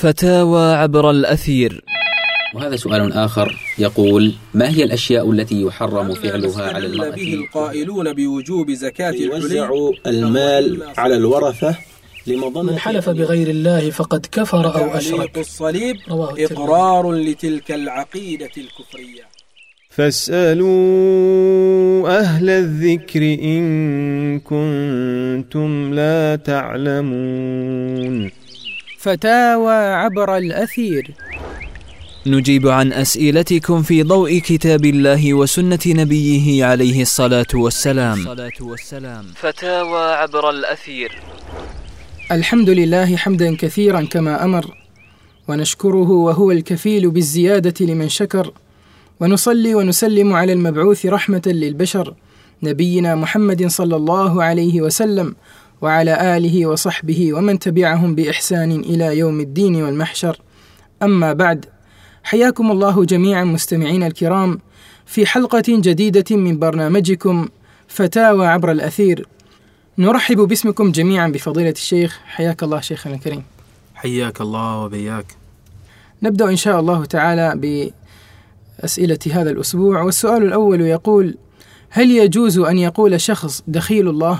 فتاوى عبر الأثير. وهذا سؤال آخر يقول: ما هي الأشياء التي يحرم فعلها على المرأة؟ به القائلون بوجوب زكاة يوزع المال على الورثة من حلف بغير الله فقد كفر أو أشرك. الصليب إقرار لتلك العقيدة الكفرية. فاسألوا أهل الذكر إن كنتم لا تعلمون. فتاوى عبر الأثير. نجيب عن أسئلتكم في ضوء كتاب الله وسنة نبيه عليه الصلاة والسلام. فتاوى عبر الأثير. الحمد لله حمدا كثيرا كما أمر، ونشكره وهو الكفيل بالزيادة لمن شكر، ونصلي ونسلم على المبعوث رحمة للبشر نبينا محمد صلى الله عليه وسلم، وعلى آله وصحبه ومن تبعهم بإحسان إلى يوم الدين والمحشر. أما بعد، حياكم الله جميعا مستمعين الكرام في حلقة جديدة من برنامجكم فتاوى عبر الأثير. نرحب باسمكم جميعا بفضيلة الشيخ. حياك الله شيخنا الكريم. حياك الله وبياك. نبدأ إن شاء الله تعالى بأسئلة هذا الأسبوع، والسؤال الأول يقول: هل يجوز أن يقول شخص دخيل الله؟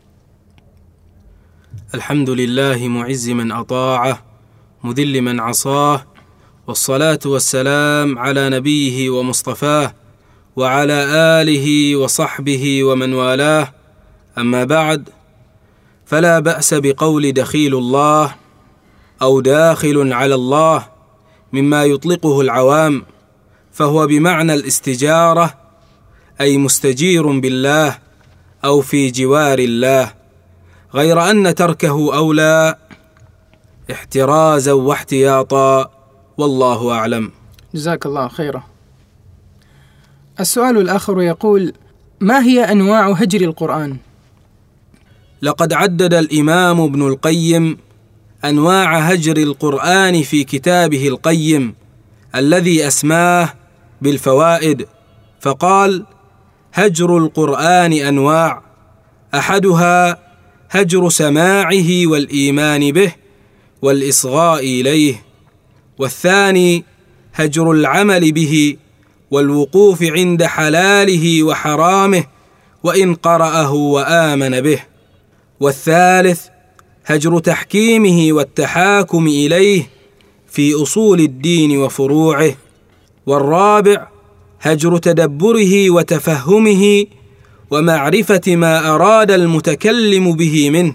الحمد لله معز من أطاعه مذل من عصاه، والصلاة والسلام على نبيه ومصطفاه وعلى آله وصحبه ومن والاه. أما بعد، فلا بأس بقول دخيل الله أو داخل على الله مما يطلقه العوام، فهو بمعنى الاستجارة، أي مستجير بالله أو في جوار الله، غير أن تركه أولى احترازا واحتياطا، والله أعلم. جزاك الله خيرا. السؤال الآخر يقول: ما هي أنواع هجر القرآن؟ لقد عدد الإمام ابن القيم أنواع هجر القرآن في كتابه القيم الذي أسماه بالفوائد، فقال: هجر القرآن أنواع، أحدها هجر سماعه والإيمان به والإصغاء إليه، والثاني هجر العمل به والوقوف عند حلاله وحرامه وإن قرأه وآمن به، والثالث هجر تحكيمه والتحاكم إليه في أصول الدين وفروعه، والرابع هجر تدبره وتفهمه ومعرفة ما أراد المتكلم به منه،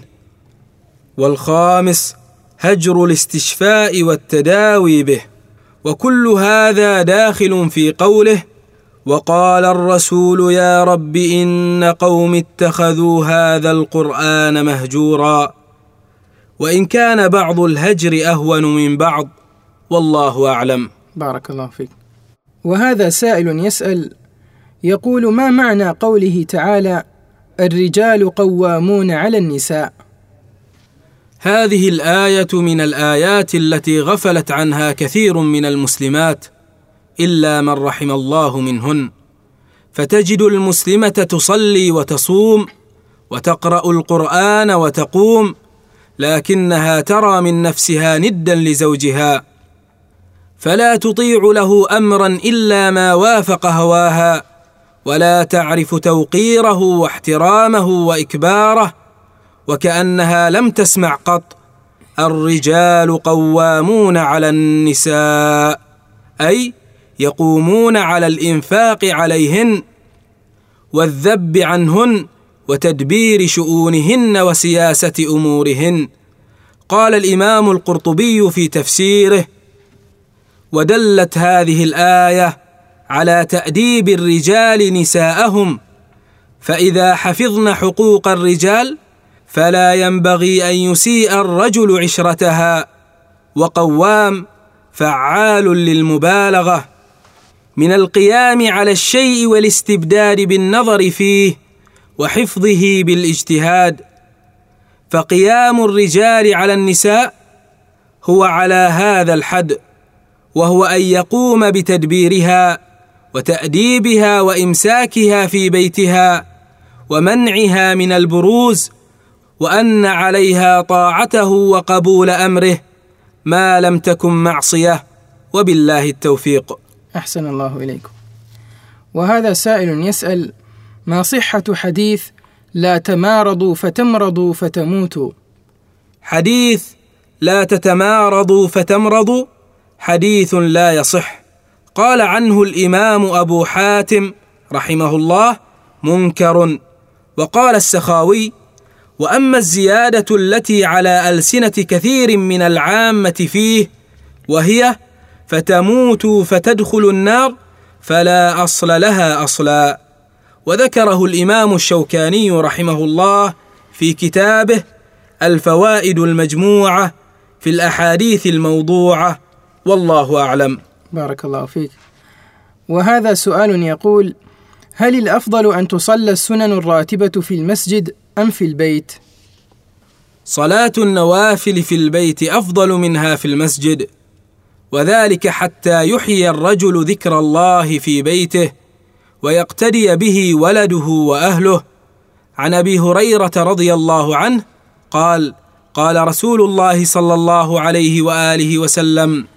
والخامس هجر الاستشفاء والتداوي به. وكل هذا داخل في قوله: وقال الرسول يا رب إن قوم اتخذوا هذا القرآن مهجورا، وإن كان بعض الهجر أهون من بعض، والله أعلم. بارك الله فيك. وهذا سائل يسأل يقول: ما معنى قوله تعالى: الرجال قوامون على النساء؟ هذه الآية من الآيات التي غفلت عنها كثير من المسلمات إلا من رحم الله منهن، فتجد المسلمة تصلي وتصوم وتقرأ القرآن وتقوم، لكنها ترى من نفسها ندا لزوجها، فلا تطيع له أمرا إلا ما وافق هواها، ولا تعرف توقيره واحترامه وإكباره، وكأنها لم تسمع قط: الرجال قوامون على النساء، أي يقومون على الإنفاق عليهن والذب عنهن وتدبير شؤونهن وسياسة أمورهن. قال الإمام القرطبي في تفسيره: ودلت هذه الآية على تأديب الرجال نساءهم، فإذا حفظن حقوق الرجال فلا ينبغي أن يسيء الرجل عشرتها. وقوام فعال للمبالغة من القيام على الشيء والاستبداد بالنظر فيه وحفظه بالاجتهاد، فقيام الرجال على النساء هو على هذا الحد، وهو أن يقوم بتدبيرها وتأديبها وإمساكها في بيتها ومنعها من البروز، وأن عليها طاعته وقبول أمره ما لم تكن معصية، وبالله التوفيق. أحسن الله إليكم. وهذا سائل يسأل: ما صحة حديث لا تمارضوا فتمرضوا فتموتوا؟ حديث لا تتمارضوا فتمرضوا حديث لا يصح، قال عنه الإمام أبو حاتم رحمه الله: منكر. وقال السخاوي: وأما الزيادة التي على ألسنة كثير من العامة فيه وهي فتموتوا فتدخلوا النار فلا أصل لها أصلا. وذكره الإمام الشوكاني رحمه الله في كتابه الفوائد المجموعة في الأحاديث الموضوعة، والله أعلم. بارك الله فيك. وهذا سؤال يقول: هل الأفضل أن تصلى السنن الراتبة في المسجد أم في البيت؟ صلاة النوافل في البيت أفضل منها في المسجد، وذلك حتى يحيي الرجل ذكر الله في بيته ويقتدي به ولده وأهله. عن أبي هريرة رضي الله عنه قال: قال رسول الله صلى الله عليه وآله وسلم: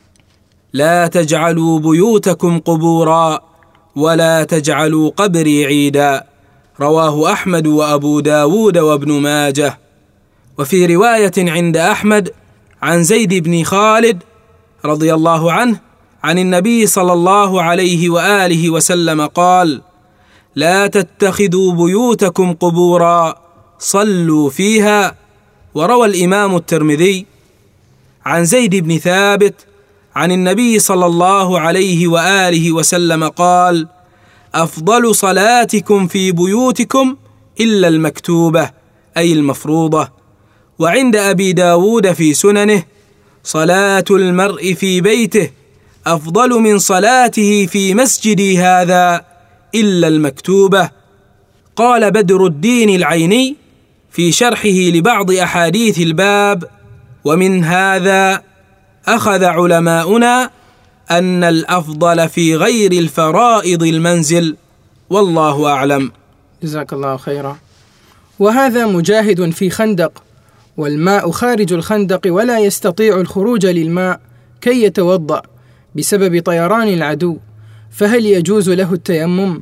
لا تجعلوا بيوتكم قبورا ولا تجعلوا قبري عيدا. رواه أحمد وأبو داود وابن ماجه. وفي رواية عند أحمد عن زيد بن خالد رضي الله عنه عن النبي صلى الله عليه وآله وسلم قال: لا تتخذوا بيوتكم قبورا صلوا فيها. وروى الإمام الترمذي عن زيد بن ثابت عن النبي صلى الله عليه وآله وسلم قال: أفضل صلاتكم في بيوتكم إلا المكتوبة، أي المفروضة. وعند أبي داود في سننه: صلاة المرء في بيته أفضل من صلاته في مسجدي هذا إلا المكتوبة. قال بدر الدين العيني في شرحه لبعض أحاديث الباب: ومن هذا أخذ علماؤنا أن الأفضل في غير الفرائض المنزل، والله أعلم. جزاك الله خيرا. وهذا مجاهد في خندق والماء خارج الخندق ولا يستطيع الخروج للماء كي يتوضأ بسبب طيران العدو، فهل يجوز له التيمم؟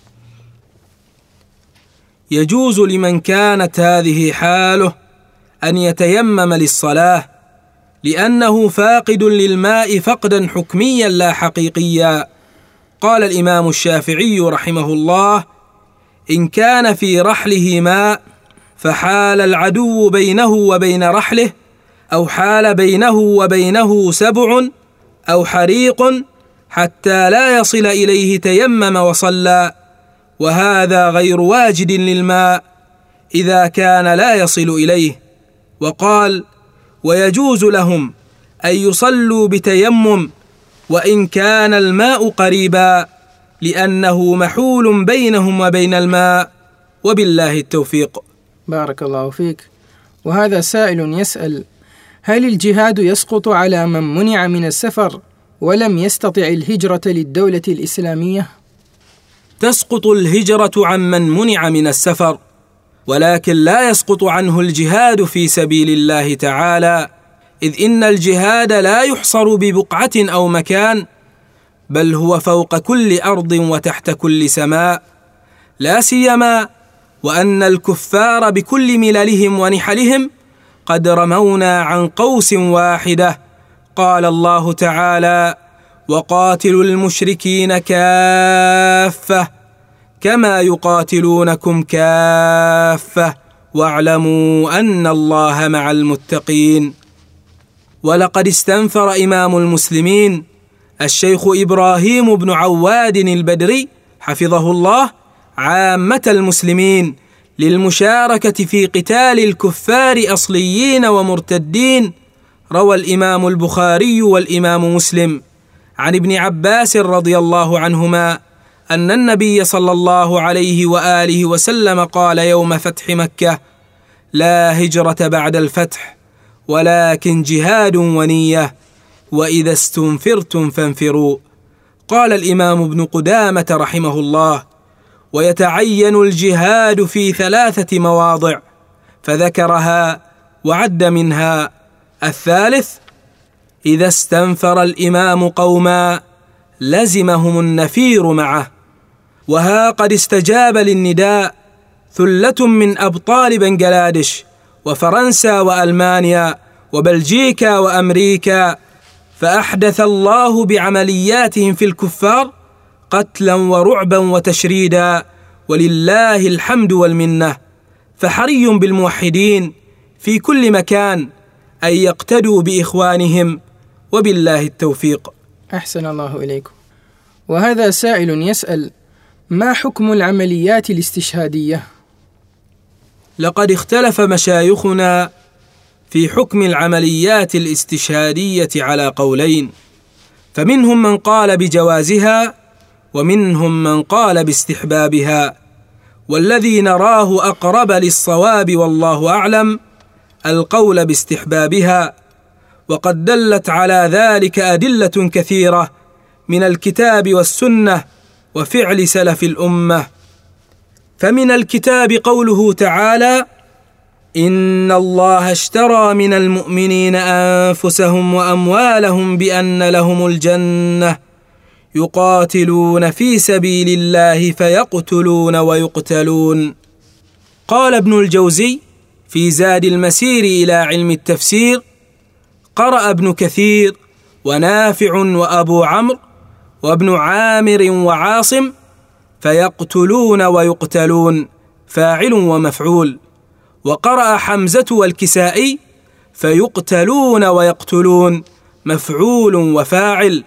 يجوز لمن كانت هذه حاله أن يتيمم للصلاة، لأنه فاقد للماء فقدا حكميا لا حقيقيا. قال الإمام الشافعي رحمه الله: إن كان في رحله ماء فحال العدو بينه وبين رحله، أو حال بينه وبينه سبع أو حريق حتى لا يصل إليه تيمم وصلى، وهذا غير واجد للماء إذا كان لا يصل إليه. وقال: ويجوز لهم أن يصلوا بتيمم وإن كان الماء قريبا، لأنه محول بينهم وبين الماء، وبالله التوفيق. بارك الله فيك. وهذا سائل يسأل: هل الجهاد يسقط على من منع من السفر ولم يستطع الهجرة للدولة الإسلامية؟ تسقط الهجرة عن من منع من السفر، ولكن لا يسقط عنه الجهاد في سبيل الله تعالى، إذ إن الجهاد لا يحصر ببقعة أو مكان، بل هو فوق كل أرض وتحت كل سماء، لا سيما وأن الكفار بكل مللهم ونحلهم قد رمونا عن قوس واحدة. قال الله تعالى: وقاتلوا المشركين كافة كما يقاتلونكم كافة واعلموا أن الله مع المتقين. ولقد استنفر إمام المسلمين الشيخ إبراهيم بن عواد البدري حفظه الله عامة المسلمين للمشاركة في قتال الكفار أصليين ومرتدين. روى الإمام البخاري والإمام مسلم عن ابن عباس رضي الله عنهما أن النبي صلى الله عليه وآله وسلم قال يوم فتح مكة: لا هجرة بعد الفتح ولكن جهاد ونية، وإذا استنفرتم فانفروا. قال الإمام ابن قدامة رحمه الله: ويتعين الجهاد في 3 مواضع، فذكرها وعد منها: الثالث إذا استنفر الإمام قوما لزمهم النفير معه. وها قد استجاب للنداء ثلة من أبطال بنغلاديش وفرنسا وألمانيا وبلجيكا وأمريكا، فأحدث الله بعملياتهم في الكفار قتلا ورعبا وتشريدا، ولله الحمد والمنة. فحري بالموحدين في كل مكان أن يقتدوا بإخوانهم، وبالله التوفيق. أحسن الله إليكم. وهذا سائل يسأل: ما حكم العمليات الاستشهادية؟ لقد اختلف مشايخنا في حكم العمليات الاستشهادية على قولين، فمنهم من قال بجوازها ومنهم من قال باستحبابها، والذي نراه أقرب للصواب والله أعلم القول باستحبابها، وقد دلت على ذلك أدلة كثيرة من الكتاب والسنة وفعل سلف الأمة. فمن الكتاب قوله تعالى: إن الله اشترى من المؤمنين أنفسهم وأموالهم بأن لهم الجنة يقاتلون في سبيل الله فيقتلون ويقتلون. قال ابن الجوزي في زاد المسير إلى علم التفسير: قرأ ابن كثير ونافع وأبو عمرو وابن عامر وعاصم فيقتلون ويقتلون فاعل ومفعول، وقرأ حمزة والكسائي فيقتلون ويقتلون مفعول وفاعل،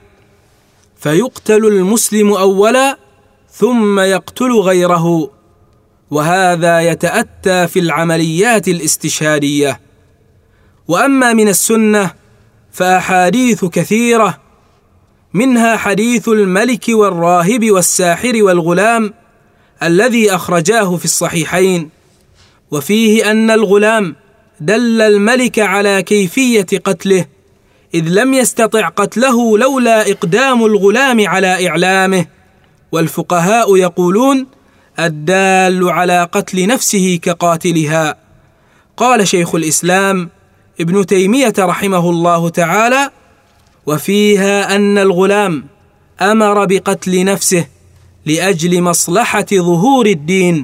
فيقتل المسلم أولا ثم يقتل غيره، وهذا يتأتى في العمليات الاستشهادية. وأما من السنة فأحاديث كثيرة، منها حديث الملك والراهب والساحر والغلام الذي أخرجاه في الصحيحين، وفيه أن الغلام دل الملك على كيفية قتله، إذ لم يستطع قتله لولا إقدام الغلام على إعلامه. والفقهاء يقولون: الدال على قتل نفسه كقاتلها. قال شيخ الإسلام ابن تيمية رحمه الله تعالى: وفيها أن الغلام أمر بقتل نفسه لأجل مصلحة ظهور الدين،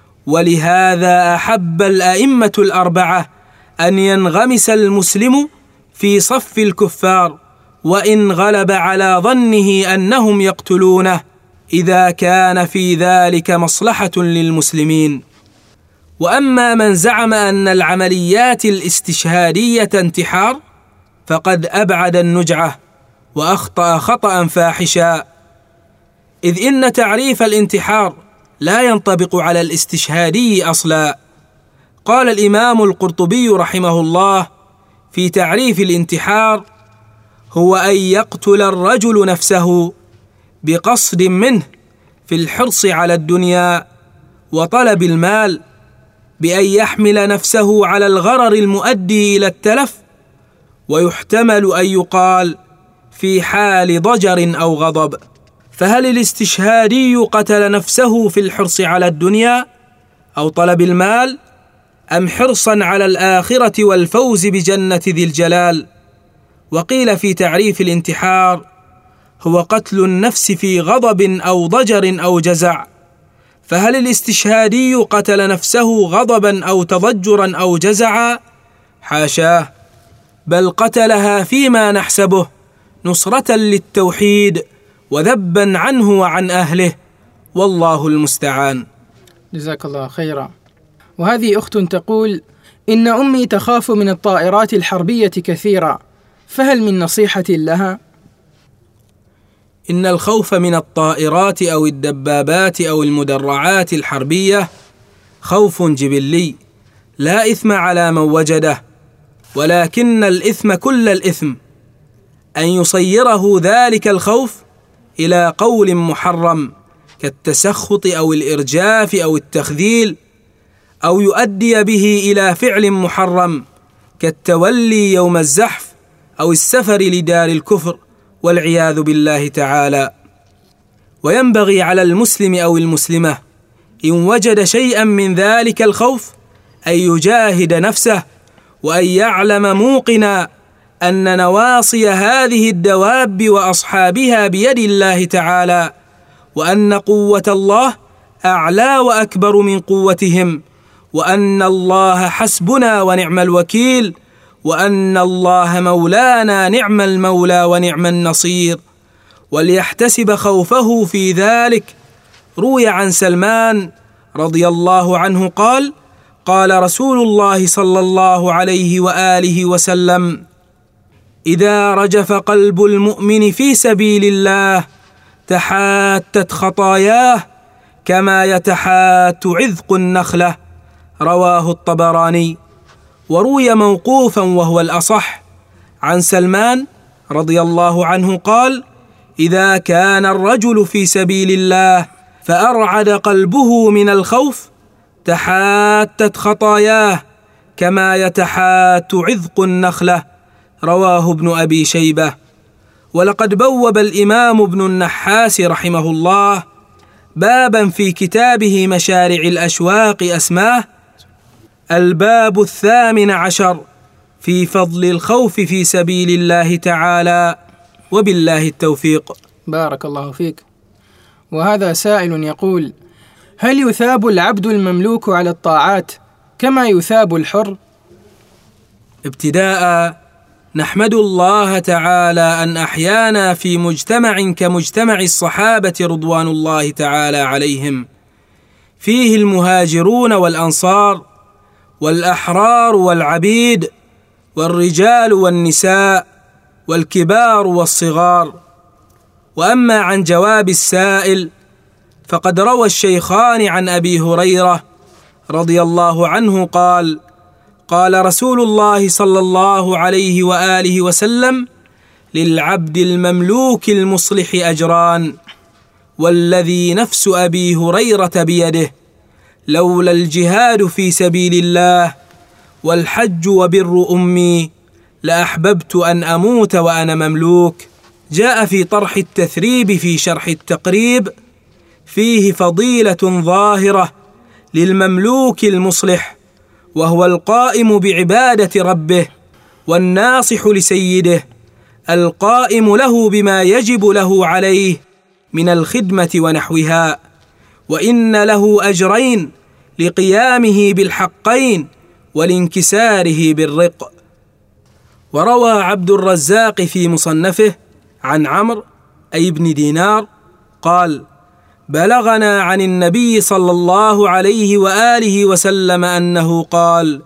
ولهذا أحب الأئمة الأربعة أن ينغمس المسلم في صف الكفار وإن غلب على ظنه أنهم يقتلونه، إذا كان في ذلك مصلحة للمسلمين. وأما من زعم أن العمليات الاستشهادية انتحار فقد أبعد النجعة وأخطأ خطأ فاحشا، إذ إن تعريف الانتحار لا ينطبق على الاستشهادي أصلا. قال الإمام القرطبي رحمه الله في تعريف الانتحار: هو أن يقتل الرجل نفسه بقصد منه في الحرص على الدنيا وطلب المال، بأن يحمل نفسه على الغرر المؤدي إلى التلف، ويحتمل أن يقال في حال ضجر أو غضب. فهل الاستشهادي قتل نفسه في الحرص على الدنيا أو طلب المال، أم حرصا على الآخرة والفوز بجنة ذي الجلال؟ وقيل في تعريف الانتحار: هو قتل النفس في غضب أو ضجر أو جزع. فهل الاستشهادي قتل نفسه غضبا أو تضجرا أو جزعا؟ حاشاه، بل قتلها فيما نحسبه نصرة للتوحيد وذبا عنه وعن أهله، والله المستعان. جزاك الله خيرا. وهذه أخت تقول: إن أمي تخاف من الطائرات الحربية كثيرا، فهل من نصيحة لها؟ إن الخوف من الطائرات أو الدبابات أو المدرعات الحربية خوف جبلي لا إثم على من وجده، ولكن الإثم كل الإثم أن يصيره ذلك الخوف إلى قول محرم كالتسخط أو الإرجاف أو التخذيل، أو يؤدي به إلى فعل محرم كالتولي يوم الزحف أو السفر لدار الكفر والعياذ بالله تعالى. وينبغي على المسلم أو المسلمة إن وجد شيئا من ذلك الخوف أن يجاهد نفسه، وأن يعلم موقنا أن نواصي هذه الدواب وأصحابها بيد الله تعالى، وأن قوة الله أعلى وأكبر من قوتهم، وأن الله حسبنا ونعم الوكيل، وأن الله مولانا نعم المولى ونعم النصير، وليحتسب خوفه في ذلك. روي عن سلمان رضي الله عنه قال: قال رسول الله صلى الله عليه وآله وسلم: إذا رجف قلب المؤمن في سبيل الله تحاتت خطاياه كما يتحات عذق النخلة. رواه الطبراني. وروي موقوفا وهو الأصح عن سلمان رضي الله عنه قال: إذا كان الرجل في سبيل الله فأرعد قلبه من الخوف تحاتت خطاياه كما يتحات عذق النخلة. رواه ابن أبي شيبة. ولقد بوب الإمام ابن النحاس رحمه الله بابا في كتابه مشارع الأشواق أسماه الباب 18 في فضل الخوف في سبيل الله تعالى، وبالله التوفيق. بارك الله فيك. وهذا سائل يقول: هل يثاب العبد المملوك على الطاعات كما يثاب الحر؟ ابتداء نحمد الله تعالى أن أحيانا في مجتمع كمجتمع الصحابة رضوان الله تعالى عليهم، فيه المهاجرون والأنصار والأحرار والعبيد والرجال والنساء والكبار والصغار. وأما عن جواب السائل فقد روى الشيخان عن أبي هريرة رضي الله عنه قال: قال رسول الله صلى الله عليه وآله وسلم: للعبد المملوك المصلح أجران، والذي نفس أبي هريرة بيده لولا الجهاد في سبيل الله والحج وبر أمي لأحببت أن أموت وأنا مملوك. جاء في طرح التثريب في شرح التقريب: فيه فضيلة ظاهرة للمملوك المصلح، وهو القائم بعبادة ربه والناصح لسيده، القائم له بما يجب له عليه من الخدمة ونحوها، وإن له أجرين لقيامه بالحقين ولانكساره بالرق. وروى عبد الرزاق في مصنفه عن عمرو أي بن دينار قال: بلغنا عن النبي صلى الله عليه وآله وسلم أنه قال: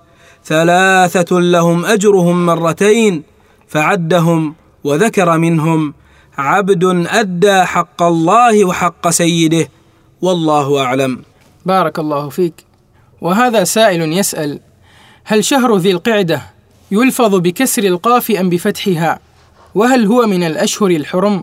3 لهم أجرهم مرتين، فعدهم وذكر منهم: عبد أدى حق الله وحق سيده، والله أعلم. بارك الله فيك. وهذا سائل يسأل: هل شهر ذي القعدة يلفظ بكسر القاف أم بفتحها؟ وهل هو من الأشهر الحرم؟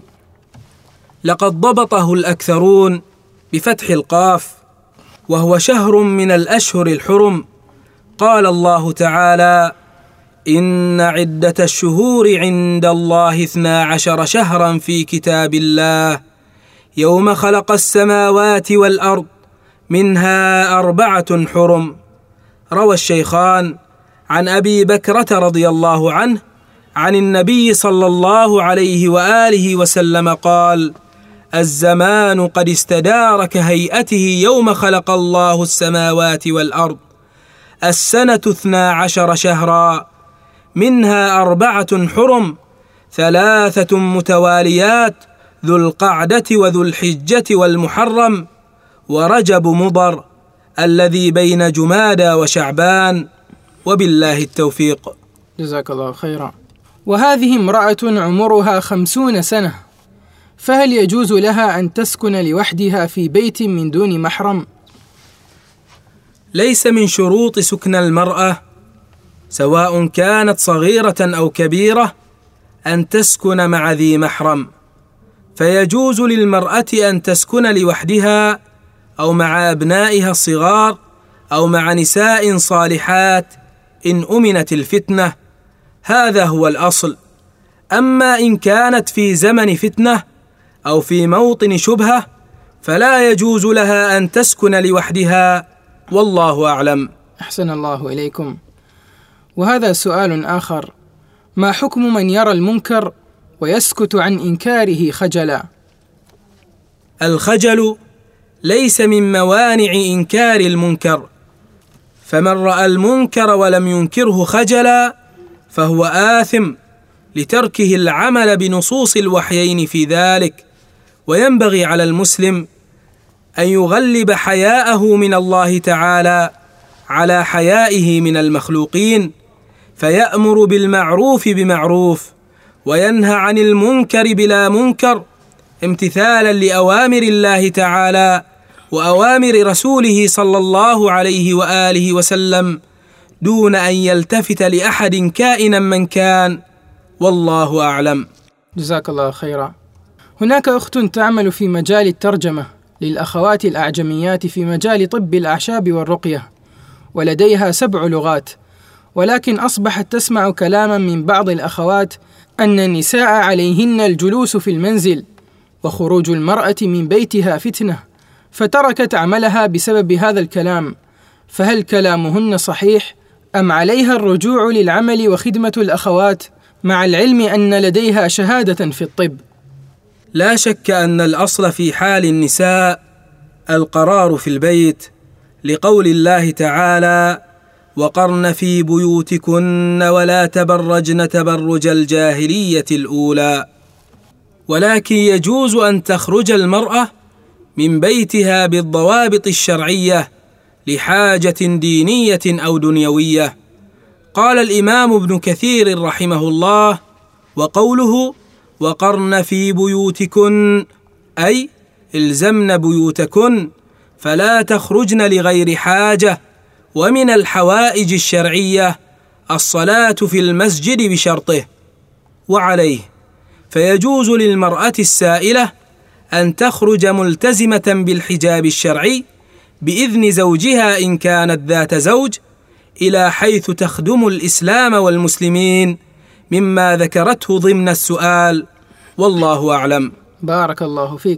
لقد ضبطه الأكثرون بفتح القاف، وهو شهر من الأشهر الحرم. قال الله تعالى: إن عدة الشهور عند الله 12 شهرا في كتاب الله يوم خلق السماوات والأرض منها 4 حرم. روى الشيخان عن أبي بكرة رضي الله عنه عن النبي صلى الله عليه وآله وسلم قال: الزمان قد استدار كهيئته يوم خلق الله السماوات والأرض، السنة 12 شهرا، منها 4 حرم، 3 متواليات، ذو القعدة وذو الحجة والمحرم، ورجب مضر الذي بين جمادى وشعبان، وبالله التوفيق. جزاك الله خيرا. وهذه امرأة عمرها 50 سنة، فهل يجوز لها أن تسكن لوحدها في بيت من دون محرم؟ ليس من شروط سكن المرأة سواء كانت صغيرة أو كبيرة أن تسكن مع ذي محرم، فيجوز للمرأة أن تسكن لوحدها أو مع أبنائها الصغار أو مع نساء صالحات إن أمنت الفتنة، هذا هو الأصل. أما إن كانت في زمن فتنة أو في موطن شبهة فلا يجوز لها أن تسكن لوحدها، والله أعلم. أحسن الله إليكم. وهذا سؤال آخر: ما حكم من يرى المنكر ويسكت عن إنكاره خجلا؟ الخجل ليس من موانع إنكار المنكر، فمن رأى المنكر ولم ينكره خجلا فهو آثم لتركه العمل بنصوص الوحيين في ذلك. وينبغي على المسلم أن يغلب حياءه من الله تعالى على حيائه من المخلوقين، فيأمر بالمعروف بمعروف وينهى عن المنكر بلا منكر، امتثالا لأوامر الله تعالى وأوامر رسوله صلى الله عليه وآله وسلم، دون أن يلتفت لأحد كائنا من كان، والله أعلم. جزاك الله خيرا. هناك أخت تعمل في مجال الترجمة للأخوات الأعجميات في مجال طب الأعشاب والرقية، ولديها 7 لغات، ولكن أصبحت تسمع كلاما من بعض الأخوات أن النساء عليهن الجلوس في المنزل وخروج المرأة من بيتها فتنة، فتركت عملها بسبب هذا الكلام، فهل كلامهن صحيح أم عليها الرجوع للعمل وخدمة الأخوات مع العلم أن لديها شهادة في الطب؟ لا شك أن الأصل في حال النساء القرار في البيت، لقول الله تعالى: وقرن في بيوتكن ولا تبرجن تبرج الجاهلية الأولى. ولكن يجوز أن تخرج المرأة من بيتها بالضوابط الشرعية لحاجة دينية أو دنيوية. قال الإمام ابن كثير رحمه الله: وقوله وقرن في بيوتكن أي الزمن بيوتكن فلا تخرجن لغير حاجة. ومن الحوائج الشرعية الصلاة في المسجد بشرطه. وعليه فيجوز للمرأة السائلة أن تخرج ملتزمة بالحجاب الشرعي بإذن زوجها إن كانت ذات زوج، إلى حيث تخدم الإسلام والمسلمين، مما ذكرته ضمن السؤال، والله أعلم. بارك الله فيك.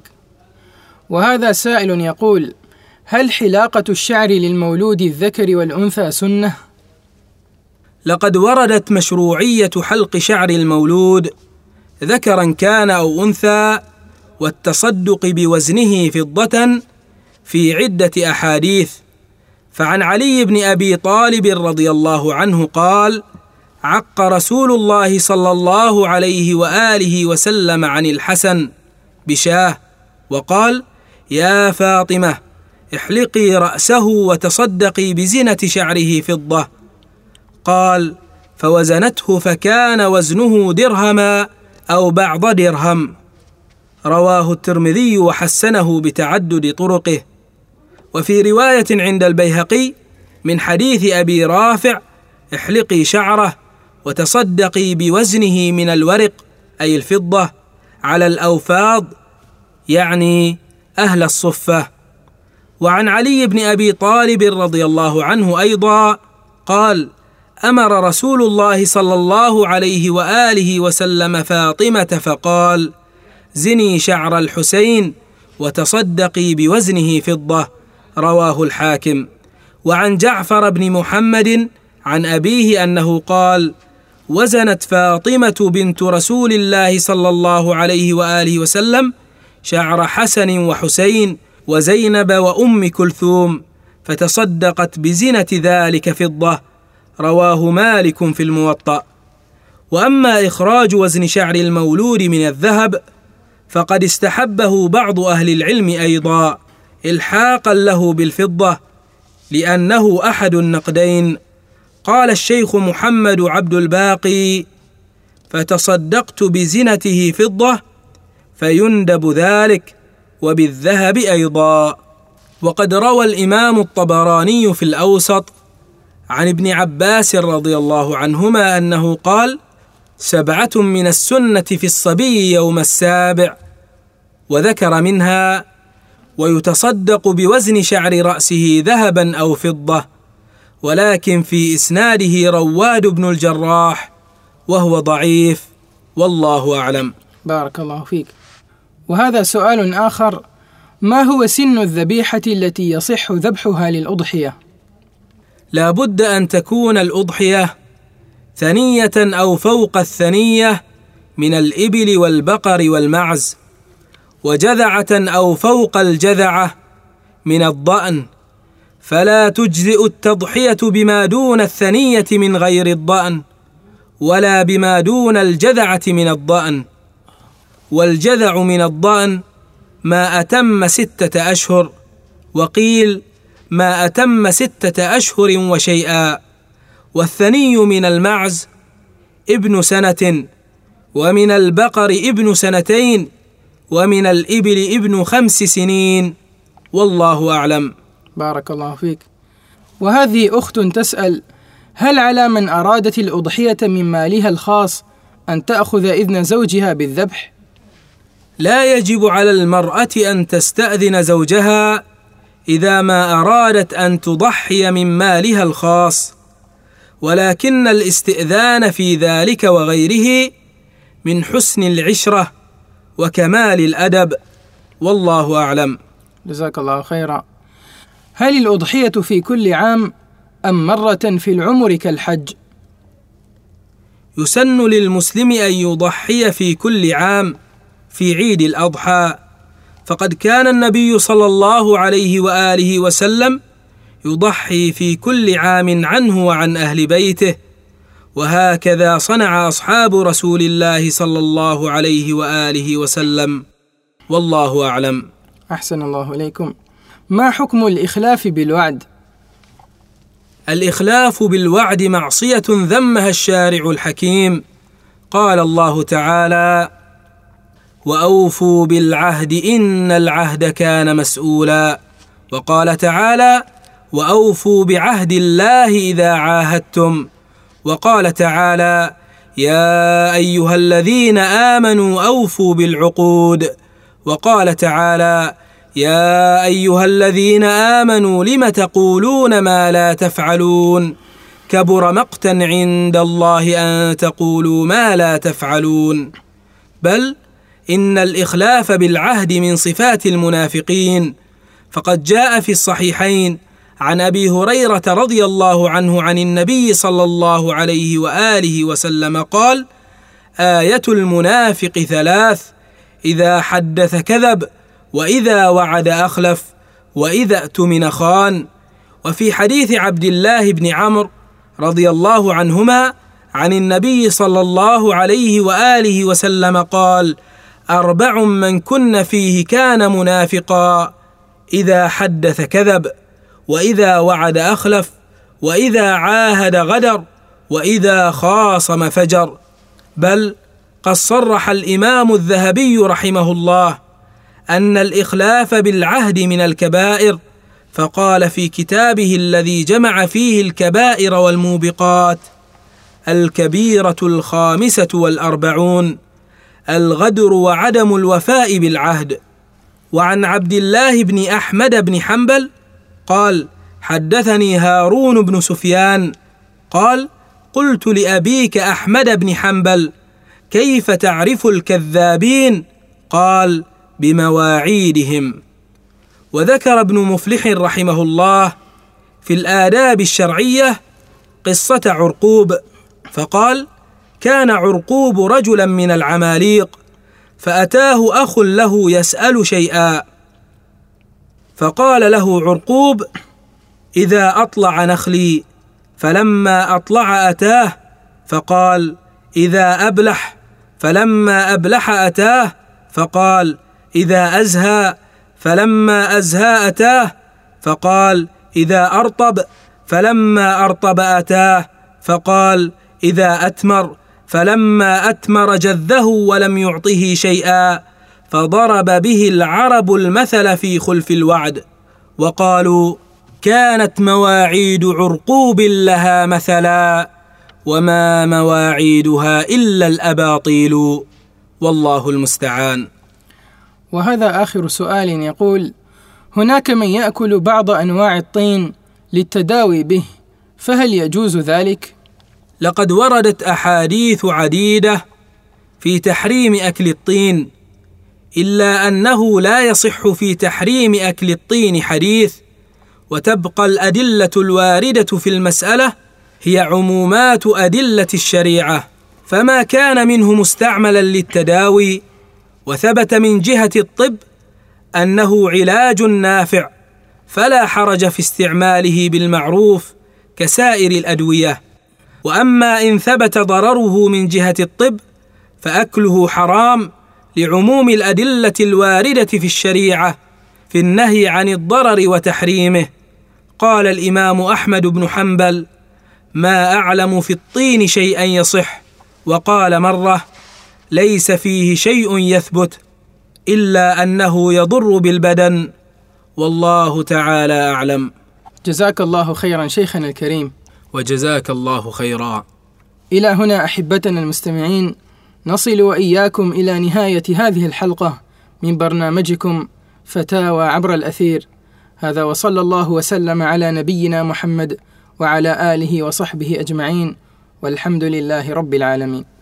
وهذا سائل يقول: هل حلاقة الشعر للمولود الذكر والأنثى سنة؟ لقد وردت مشروعية حلق شعر المولود ذكرا كان أو أنثى والتصدق بوزنه فضة في عدة أحاديث. فعن علي بن أبي طالب رضي الله عنه قال: عق رسول الله صلى الله عليه وآله وسلم عن الحسن بشاه، وقال: يا فاطمة احلقي رأسه وتصدقي بزنة شعره فضة. قال: فوزنته فكان وزنه درهما أو بعض درهم. رواه الترمذي وحسنه بتعدد طرقه. وفي رواية عند البيهقي من حديث أبي رافع: احلقي شعره وتصدقي بوزنه من الورق أي الفضة على الأوفاض، يعني أهل الصفة. وعن علي بن أبي طالب رضي الله عنه أيضا قال: أمر رسول الله صلى الله عليه وآله وسلم فاطمة فقال: زني شعر الحسين وتصدقي بوزنه فضة. رواه الحاكم. وعن جعفر بن محمد عن أبيه أنه قال: وزنت فاطمة بنت رسول الله صلى الله عليه وآله وسلم شعر حسن وحسين وزينب وأم كلثوم فتصدقت بزنة ذلك فضة. رواه مالك في الموطأ. وأما إخراج وزن شعر المولود من الذهب فقد استحبه بعض أهل العلم أيضا إلحاقا له بالفضة، لأنه أحد النقدين. قال الشيخ محمد عبد الباقي: فتصدقت بزنته فضة فيندب ذلك، وبالذهب أيضا. وقد روى الإمام الطبراني في الأوسط عن ابن عباس رضي الله عنهما أنه قال: 7 من السنة في الصبي يوم السابع. وذكر منها: ويتصدق بوزن شعر رأسه ذهبا أو فضة، ولكن في إسناده رواد بن الجراح وهو ضعيف، والله أعلم. بارك الله فيك. وهذا سؤال آخر: ما هو سن الذبيحة التي يصح ذبحها للأضحية؟ لا بد أن تكون الأضحية ثنية أو فوق الثنية من الإبل والبقر والمعز، وجذعة أو فوق الجذعة من الضأن، فلا تجزئ التضحية بما دون الثنية من غير الضأن، ولا بما دون الجذعة من الضأن. والجذع من الضأن ما أتم 6 أشهر، وقيل ما أتم 6 أشهر وشيئا. والثني من المعز ابن سنة، ومن البقر ابن 2 ومن الإبل ابن 5 سنين، والله أعلم. بارك الله فيك. وهذه أخت تسأل: هل على من أرادت الأضحية من مالها الخاص أن تأخذ إذن زوجها بالذبح؟ لا يجب على المرأة أن تستأذن زوجها إذا ما أرادت أن تضحي من مالها الخاص، ولكن الاستئذان في ذلك وغيره من حسن العشرة وكمال الأدب، والله أعلم. جزاك الله خيرا. هل الأضحية في كل عام أم مرة في العمر كالحج؟ يسن للمسلم أن يضحي في كل عام في عيد الأضحى، فقد كان النبي صلى الله عليه وآله وسلم يضحي في كل عام عنه وعن أهل بيته، وهكذا صنع أصحاب رسول الله صلى الله عليه وآله وسلم، والله أعلم. أحسن الله إليكم. ما حكم الإخلاف بالوعد؟ الإخلاف بالوعد معصية ذمها الشارع الحكيم. قال الله تعالى: وأوفوا بالعهد إن العهد كان مسؤولا. وقال تعالى: وأوفوا بعهد الله إذا عاهدتم. وقال تعالى: يا أيها الذين آمنوا أوفوا بالعقود. وقال تعالى: يا أيها الذين آمنوا لم تقولون ما لا تفعلون كبر مقتا عند الله أن تقولوا ما لا تفعلون. بل إن الإخلاف بالعهد من صفات المنافقين، فقد جاء في الصحيحين عن أبي هريرة رضي الله عنه عن النبي صلى الله عليه وآله وسلم قال: آية المنافق 3: إذا حدث كذب، وإذا وعد أخلف، وإذا اؤتمن خان. وفي حديث عبد الله بن عمرو رضي الله عنهما عن النبي صلى الله عليه وآله وسلم قال: 4 من كن فيه كان منافقا: إذا حدث كذب، وإذا وعد أخلف، وإذا عاهد غدر، وإذا خاصم فجر. بل قد صرح الإمام الذهبي رحمه الله أن الإخلاف بالعهد من الكبائر، فقال في كتابه الذي جمع فيه الكبائر والموبقات: الكبيرة 45 الغدر وعدم الوفاء بالعهد. وعن عبد الله بن أحمد بن حنبل قال: حدثني هارون بن سفيان قال: قلت لأبيك أحمد بن حنبل: كيف تعرف الكذابين؟ قال: بمواعيدهم. وذكر ابن مفلح رحمه الله في الآداب الشرعية قصة عرقوب، فقال: كان عرقوب رجلا من العماليق، فأتاه أخ له يسأل شيئا، فقال له عرقوب: إذا أطلع نخلي. فلما أطلع أتاه، فقال: إذا أبلح. فلما أبلح أتاه، فقال: إذا أزهى. فلما أزهى أتاه، فقال: إذا أرطب. فلما أرطب أتاه، فقال: إذا أتمر. فلما أتمر جذه ولم يعطه شيئا، فضرب به العرب المثل في خلف الوعد، وقالوا: كانت مواعيد عرقوب لها مثلا، وما مواعيدها إلا الأباطيل، والله المستعان. وهذا آخر سؤال يقول: هناك من يأكل بعض أنواع الطين للتداوي به، فهل يجوز ذلك؟ لقد وردت أحاديث عديدة في تحريم أكل الطين، إلا أنه لا يصح في تحريم أكل الطين حديث، وتبقى الأدلة الواردة في المسألة هي عمومات أدلة الشريعة، فما كان منه مستعملا للتداوي وثبت من جهة الطب أنه علاج نافع فلا حرج في استعماله بالمعروف كسائر الأدوية. وأما إن ثبت ضرره من جهة الطب فأكله حرام لعموم الأدلة الواردة في الشريعة في النهي عن الضرر وتحريمه. قال الإمام أحمد بن حنبل: ما أعلم في الطين شيئا يصح. وقال مرة: ليس فيه شيء يثبت إلا أنه يضر بالبدن، والله تعالى أعلم. جزاك الله خيرا شيخنا الكريم. وجزاك الله خيرا. إلى هنا أحبتنا المستمعين نصل وإياكم إلى نهاية هذه الحلقة من برنامجكم فتاوى عبر الأثير. هذا وصلى الله وسلم على نبينا محمد وعلى آله وصحبه أجمعين، والحمد لله رب العالمين.